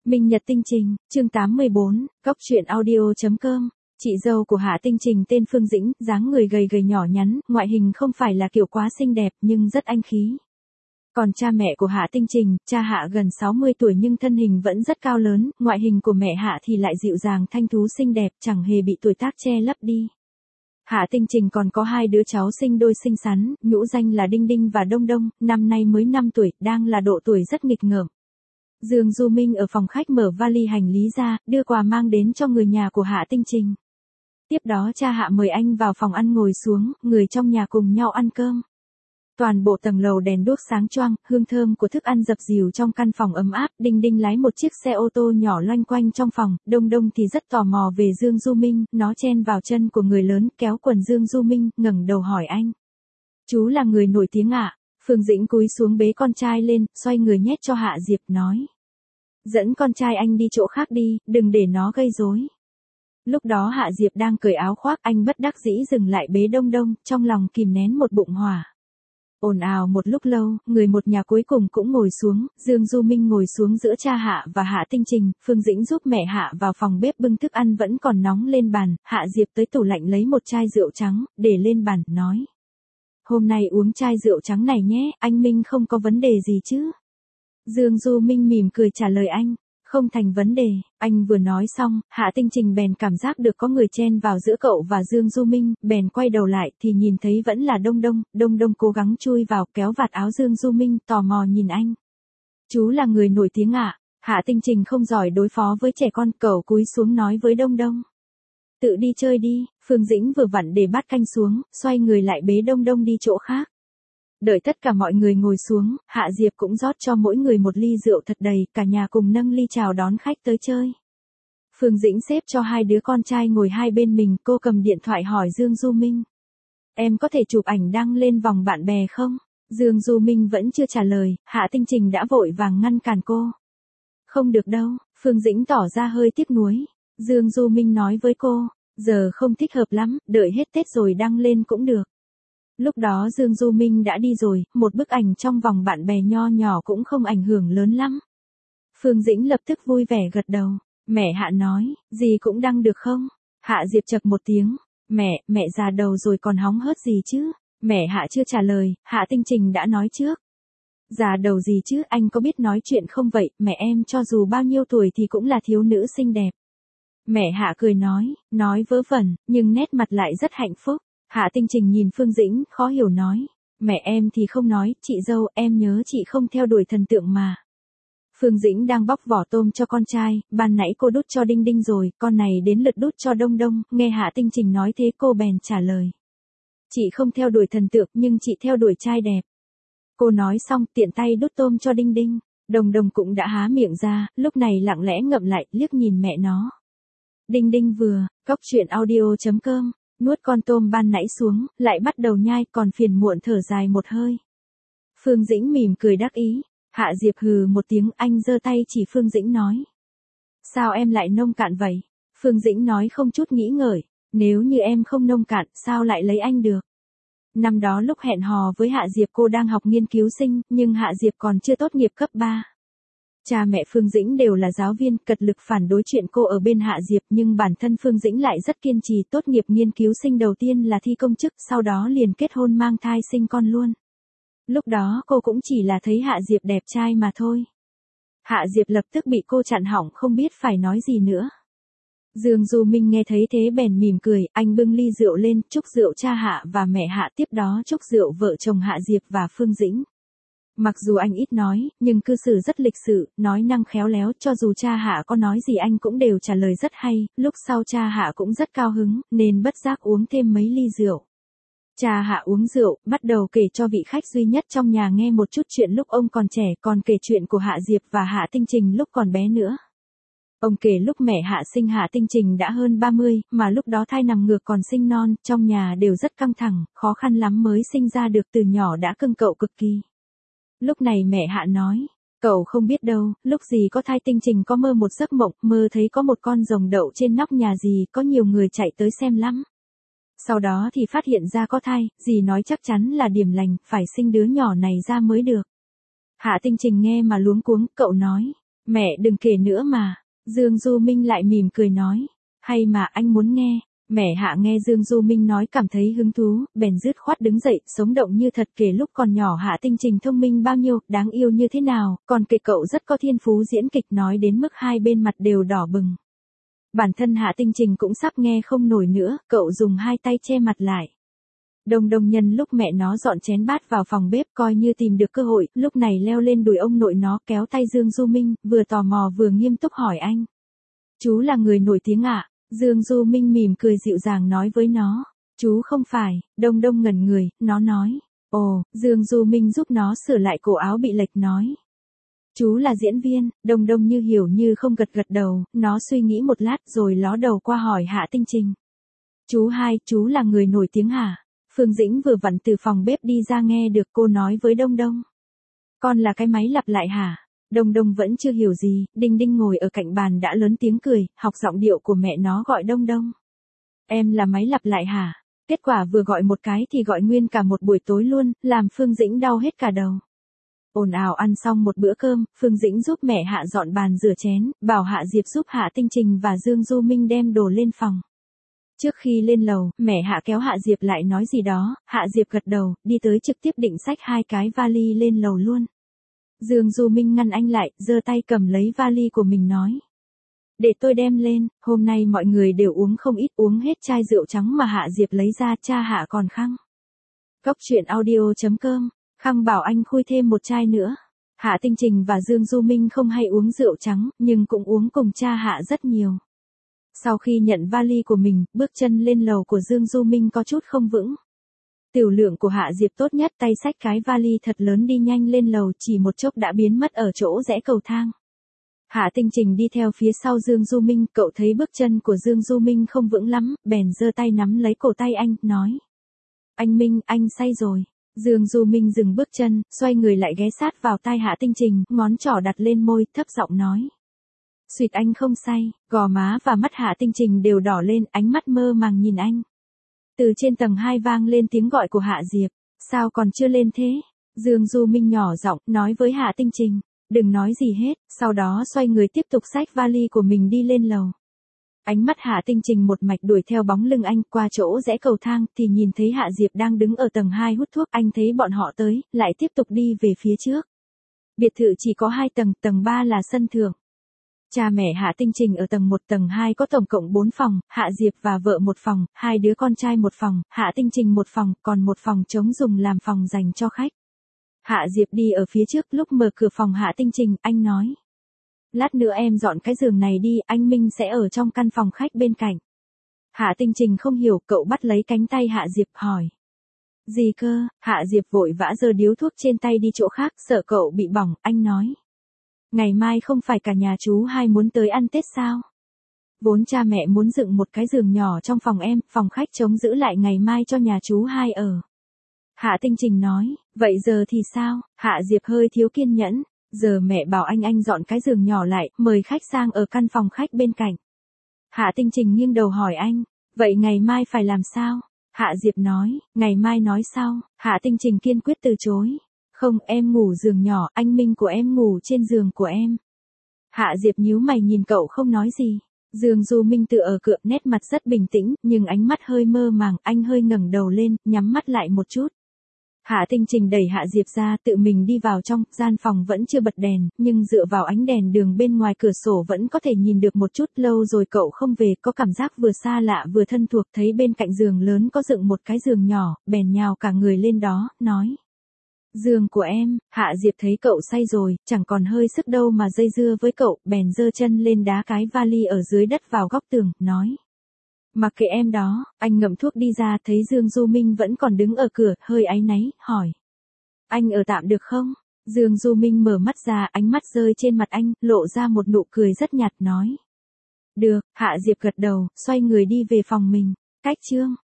Minh Nhật Tinh Trình, chương 84, Cóc truyện audio.com. Chị dâu của Hạ Tinh Trình tên Phương Dĩnh, dáng người gầy gầy nhỏ nhắn, ngoại hình không phải là kiểu quá xinh đẹp nhưng rất anh khí. Còn cha mẹ của Hạ Tinh Trình, cha Hạ gần 60 tuổi nhưng thân hình vẫn rất cao lớn, ngoại hình của mẹ Hạ thì lại dịu dàng thanh thú xinh đẹp, chẳng hề bị tuổi tác che lấp đi. Hạ Tinh Trình còn có hai đứa cháu sinh đôi xinh xắn, nhũ danh là Đinh Đinh và Đông Đông, năm nay mới 5 tuổi, đang là độ tuổi rất nghịch ngợm. Dương Du Minh ở phòng khách mở vali hành lý ra, đưa quà mang đến cho người nhà của Hạ Tinh Trình. Tiếp đó cha Hạ mời anh vào phòng ăn ngồi xuống, người trong nhà cùng nhau ăn cơm. Toàn bộ tầng lầu đèn đuốc sáng choang, hương thơm của thức ăn dập dìu trong căn phòng ấm áp. Đinh Đinh lái một chiếc xe ô tô nhỏ loanh quanh trong phòng, Đông Đông thì rất tò mò về Dương Du Minh, nó chen vào chân của người lớn, kéo quần Dương Du Minh, ngẩng đầu hỏi anh. Chú là người nổi tiếng ạ? Phương Dĩnh cúi xuống bế con trai lên, xoay người nhét cho Hạ Diệp, nói. Dẫn con trai anh đi chỗ khác đi, đừng để nó gây rối. Lúc đó Hạ Diệp đang cởi áo khoác, anh bất đắc dĩ dừng lại bế Đông Đông, trong lòng kìm nén một bụng hỏa. Ồn ào một lúc lâu, người một nhà cuối cùng cũng ngồi xuống, Dương Du Minh ngồi xuống giữa cha Hạ và Hạ Tinh Trình, Phương Dĩnh giúp mẹ Hạ vào phòng bếp bưng thức ăn vẫn còn nóng lên bàn, Hạ Diệp tới tủ lạnh lấy một chai rượu trắng, để lên bàn, nói. Hôm nay uống chai rượu trắng này nhé, anh Minh không có vấn đề gì chứ? Dương Du Minh mỉm cười trả lời anh, không thành vấn đề. Anh vừa nói xong, Hạ Tinh Trình bèn cảm giác được có người chen vào giữa cậu và Dương Du Minh, bèn quay đầu lại thì nhìn thấy vẫn là Đông Đông. Đông Đông cố gắng chui vào, kéo vạt áo Dương Du Minh, tò mò nhìn anh. Chú là người nổi tiếng ạ? Hạ Tinh Trình không giỏi đối phó với trẻ con, cậu cúi xuống nói với Đông Đông. Tự đi chơi đi. Phương Dĩnh vừa vặn để bát canh xuống, xoay người lại bế Đông Đông đi chỗ khác. Đợi tất cả mọi người ngồi xuống, Hạ Diệp cũng rót cho mỗi người một ly rượu thật đầy, cả nhà cùng nâng ly chào đón khách tới chơi. Phương Dĩnh xếp cho hai đứa con trai ngồi hai bên mình, cô cầm điện thoại hỏi Dương Du Minh. Em có thể chụp ảnh đăng lên vòng bạn bè không? Dương Du Minh vẫn chưa trả lời, Hạ Tinh Trình đã vội vàng ngăn cản cô. Không được đâu, Phương Dĩnh tỏ ra hơi tiếc nuối. Dương Du Minh nói với cô, giờ không thích hợp lắm, đợi hết Tết rồi đăng lên cũng được. Lúc đó Dương Du Minh đã đi rồi, một bức ảnh trong vòng bạn bè nho nhỏ cũng không ảnh hưởng lớn lắm. Phương Dĩnh lập tức vui vẻ gật đầu. Mẹ Hạ nói, gì cũng đăng được không? Hạ Diệp chậc một tiếng. Mẹ già đầu rồi còn hóng hớt gì chứ? Mẹ Hạ chưa trả lời, Hạ Tinh Trình đã nói trước. Già đầu gì chứ, anh có biết nói chuyện không vậy? Mẹ em cho dù bao nhiêu tuổi thì cũng là thiếu nữ xinh đẹp. Mẹ Hạ cười nói vớ vẩn, nhưng nét mặt lại rất hạnh phúc. Hạ Tinh Trình nhìn Phương Dĩnh, khó hiểu nói. Mẹ em thì không nói, chị dâu, em nhớ chị không theo đuổi thần tượng mà. Phương Dĩnh đang bóc vỏ tôm cho con trai, ban nãy cô đút cho Đinh Đinh rồi, con này đến lượt đút cho Đông Đông, nghe Hạ Tinh Trình nói thế cô bèn trả lời. Chị không theo đuổi thần tượng nhưng chị theo đuổi trai đẹp. Cô nói xong tiện tay đút tôm cho Đinh Đinh, Đông Đông cũng đã há miệng ra, lúc này lặng lẽ ngậm lại, liếc nhìn mẹ nó. Đinh Đinh vừa, Cóc truyện audio.com. Nuốt con tôm ban nãy xuống, lại bắt đầu nhai, còn phiền muộn thở dài một hơi. Phương Dĩnh mỉm cười đắc ý. Hạ Diệp hừ một tiếng, anh giơ tay chỉ Phương Dĩnh nói. Sao em lại nông cạn vậy? Phương Dĩnh nói không chút nghĩ ngợi. Nếu như em không nông cạn, sao lại lấy anh được? Năm đó lúc hẹn hò với Hạ Diệp cô đang học nghiên cứu sinh, nhưng Hạ Diệp còn chưa tốt nghiệp cấp 3. Cha mẹ Phương Dĩnh đều là giáo viên, cật lực phản đối chuyện cô ở bên Hạ Diệp, nhưng bản thân Phương Dĩnh lại rất kiên trì, tốt nghiệp nghiên cứu sinh đầu tiên là thi công chức, sau đó liền kết hôn mang thai sinh con luôn. Lúc đó cô cũng chỉ là thấy Hạ Diệp đẹp trai mà thôi. Hạ Diệp lập tức bị cô chặn họng không biết phải nói gì nữa. Dương Du Minh nghe thấy thế bèn mỉm cười, anh bưng ly rượu lên, chúc rượu cha Hạ và mẹ Hạ, tiếp đó chúc rượu vợ chồng Hạ Diệp và Phương Dĩnh. Mặc dù anh ít nói, nhưng cư xử rất lịch sự, nói năng khéo léo, cho dù cha Hạ có nói gì anh cũng đều trả lời rất hay, lúc sau cha Hạ cũng rất cao hứng, nên bất giác uống thêm mấy ly rượu. Cha Hạ uống rượu, bắt đầu kể cho vị khách duy nhất trong nhà nghe một chút chuyện lúc ông còn trẻ, còn kể chuyện của Hạ Diệp và Hạ Tinh Trình lúc còn bé nữa. Ông kể lúc mẹ Hạ sinh Hạ Tinh Trình đã hơn 30, mà lúc đó thai nằm ngược còn sinh non, trong nhà đều rất căng thẳng, khó khăn lắm mới sinh ra được, từ nhỏ đã cưng cậu cực kỳ. Lúc này mẹ Hạ nói, cậu không biết đâu, lúc gì có thai Tinh Trình có mơ một giấc mộng, mơ thấy có một con rồng đậu trên nóc nhà dì, có nhiều người chạy tới xem lắm. Sau đó thì phát hiện ra có thai, dì nói chắc chắn là điểm lành, phải sinh đứa nhỏ này ra mới được. Hạ Tinh Trình nghe mà luống cuống, cậu nói, Mẹ đừng kể nữa mà. Dương Du Minh lại mỉm cười nói. Hay mà anh muốn nghe. Mẹ Hạ nghe Dương Du Minh nói cảm thấy hứng thú, bèn dứt khoát đứng dậy, sống động như thật kể lúc còn nhỏ Hạ Tinh Trình thông minh bao nhiêu, đáng yêu như thế nào, còn kể cậu rất có thiên phú diễn kịch nói đến mức hai bên mặt đều đỏ bừng. Bản thân Hạ Tinh Trình cũng sắp nghe không nổi nữa, cậu dùng hai tay che mặt lại. Đông Đông nhân lúc mẹ nó dọn chén bát vào phòng bếp coi như tìm được cơ hội, lúc này leo lên đùi ông nội nó kéo tay Dương Du Minh, vừa tò mò vừa nghiêm túc hỏi anh. Chú là người nổi tiếng ạ? Dương Du Minh mỉm cười dịu dàng nói với nó. Chú không phải. Đông Đông ngẩn người, nó nói. Ồ, Dương Du Minh giúp nó sửa lại cổ áo bị lệch nói. Chú là diễn viên. Đông Đông như hiểu như không gật gật đầu, nó suy nghĩ một lát rồi ló đầu qua hỏi Hạ Tinh Trình. Chú hai, chú là người nổi tiếng hả? Phương Dĩnh vừa vặn từ phòng bếp đi ra nghe được cô nói với Đông Đông. Con là cái máy lặp lại hả? Đông Đông vẫn chưa hiểu gì, Đinh Đinh ngồi ở cạnh bàn đã lớn tiếng cười, học giọng điệu của mẹ nó gọi Đông Đông. Em là máy lặp lại hả? Kết quả vừa gọi một cái thì gọi nguyên cả một buổi tối luôn, làm Phương Dĩnh đau hết cả đầu. Ồn ào ăn xong một bữa cơm, Phương Dĩnh giúp mẹ Hạ dọn bàn rửa chén, bảo Hạ Diệp giúp Hạ Tinh Trình và Dương Du Minh đem đồ lên phòng. Trước khi lên lầu, mẹ Hạ kéo Hạ Diệp lại nói gì đó, Hạ Diệp gật đầu, đi tới trực tiếp định xách hai cái vali lên lầu luôn. Dương Du Minh ngăn anh lại, giơ tay cầm lấy vali của mình nói. Để tôi đem lên, hôm nay mọi người đều uống không ít, uống hết chai rượu trắng mà Hạ Diệp lấy ra, cha Hạ còn khăng. Cốc truyện audio.com, khăng bảo anh khui thêm một chai nữa. Hạ Tinh Trình và Dương Du Minh không hay uống rượu trắng, nhưng cũng uống cùng cha Hạ rất nhiều. Sau khi nhận vali của mình, bước chân lên lầu của Dương Du Minh có chút không vững. Tiểu lượng của Hạ Diệp tốt nhất, tay xách cái vali thật lớn đi nhanh lên lầu, chỉ một chốc đã biến mất ở chỗ rẽ cầu thang. Hạ Tinh Trình đi theo phía sau Dương Du Minh, cậu thấy bước chân của Dương Du Minh không vững lắm, bèn giơ tay nắm lấy cổ tay anh, nói. Anh Minh, anh say rồi. Dương Du Minh dừng bước chân, xoay người lại ghé sát vào tai Hạ Tinh Trình, ngón trỏ đặt lên môi, thấp giọng nói. Xuyệt anh không say, gò má và mắt Hạ Tinh Trình đều đỏ lên, ánh mắt mơ màng nhìn anh. Từ trên tầng 2 vang lên tiếng gọi của Hạ Diệp. Sao còn chưa lên thế? Dương Du Minh nhỏ giọng nói với Hạ Tinh Trình. Đừng nói gì hết, sau đó xoay người tiếp tục xách vali của mình đi lên lầu. Ánh mắt Hạ Tinh Trình một mạch đuổi theo bóng lưng anh qua chỗ rẽ cầu thang thì nhìn thấy Hạ Diệp đang đứng ở tầng 2 hút thuốc. Anh thấy bọn họ tới, lại tiếp tục đi về phía trước. Biệt thự chỉ có 2 tầng, tầng 3 là sân thượng. Cha mẹ Hạ Tinh Trình ở tầng 1, tầng 2 có tổng cộng 4 phòng, Hạ Diệp và vợ một phòng, 2 đứa con trai một phòng, Hạ Tinh Trình một phòng, còn một phòng trống dùng làm phòng dành cho khách. Hạ Diệp đi ở phía trước, lúc mở cửa phòng Hạ Tinh Trình, anh nói. Lát nữa em dọn cái giường này đi, anh Minh sẽ ở trong căn phòng khách bên cạnh. Hạ Tinh Trình không hiểu, cậu bắt lấy cánh tay Hạ Diệp hỏi. Gì cơ? Hạ Diệp vội vã giơ điếu thuốc trên tay đi chỗ khác, sợ cậu bị bỏng, anh nói. Ngày mai không phải cả nhà chú hai muốn tới ăn Tết sao? Vốn cha mẹ muốn dựng một cái giường nhỏ trong phòng em, phòng khách trống giữ lại ngày mai cho nhà chú hai ở. Hạ Tinh Trình nói, vậy giờ thì sao? Hạ Diệp hơi thiếu kiên nhẫn. Giờ mẹ bảo anh dọn cái giường nhỏ lại, mời khách sang ở căn phòng khách bên cạnh. Hạ Tinh Trình nghiêng đầu hỏi anh, vậy ngày mai phải làm sao? Hạ Diệp nói, ngày mai nói sau. Hạ Tinh Trình kiên quyết từ chối. Không, em ngủ giường nhỏ, anh Minh của em ngủ trên giường của em. Hạ Diệp nhíu mày nhìn cậu không nói gì. Dương Du Minh tựa ở cửa, nét mặt rất bình tĩnh, nhưng ánh mắt hơi mơ màng, anh hơi ngẩng đầu lên, nhắm mắt lại một chút. Hạ Tinh Trình đẩy Hạ Diệp ra, tự mình đi vào trong, gian phòng vẫn chưa bật đèn, nhưng dựa vào ánh đèn đường bên ngoài cửa sổ vẫn có thể nhìn được một chút. Lâu rồi cậu không về, có cảm giác vừa xa lạ vừa thân thuộc, thấy bên cạnh giường lớn có dựng một cái giường nhỏ, bèn nhào cả người lên đó, nói. Giường của em. Hạ Diệp thấy cậu say rồi, chẳng còn hơi sức đâu mà dây dưa với cậu, bèn giơ chân lên đá cái vali ở dưới đất vào góc tường, nói. Mặc kệ em đó. Anh ngậm thuốc đi ra, thấy Dương Du Minh vẫn còn đứng ở cửa, hơi áy náy, hỏi. Anh ở tạm được không? Dương Du Minh mở mắt ra, ánh mắt rơi trên mặt anh, lộ ra một nụ cười rất nhạt, nói. Được. Hạ Diệp gật đầu, xoay người đi về phòng mình. Cách chương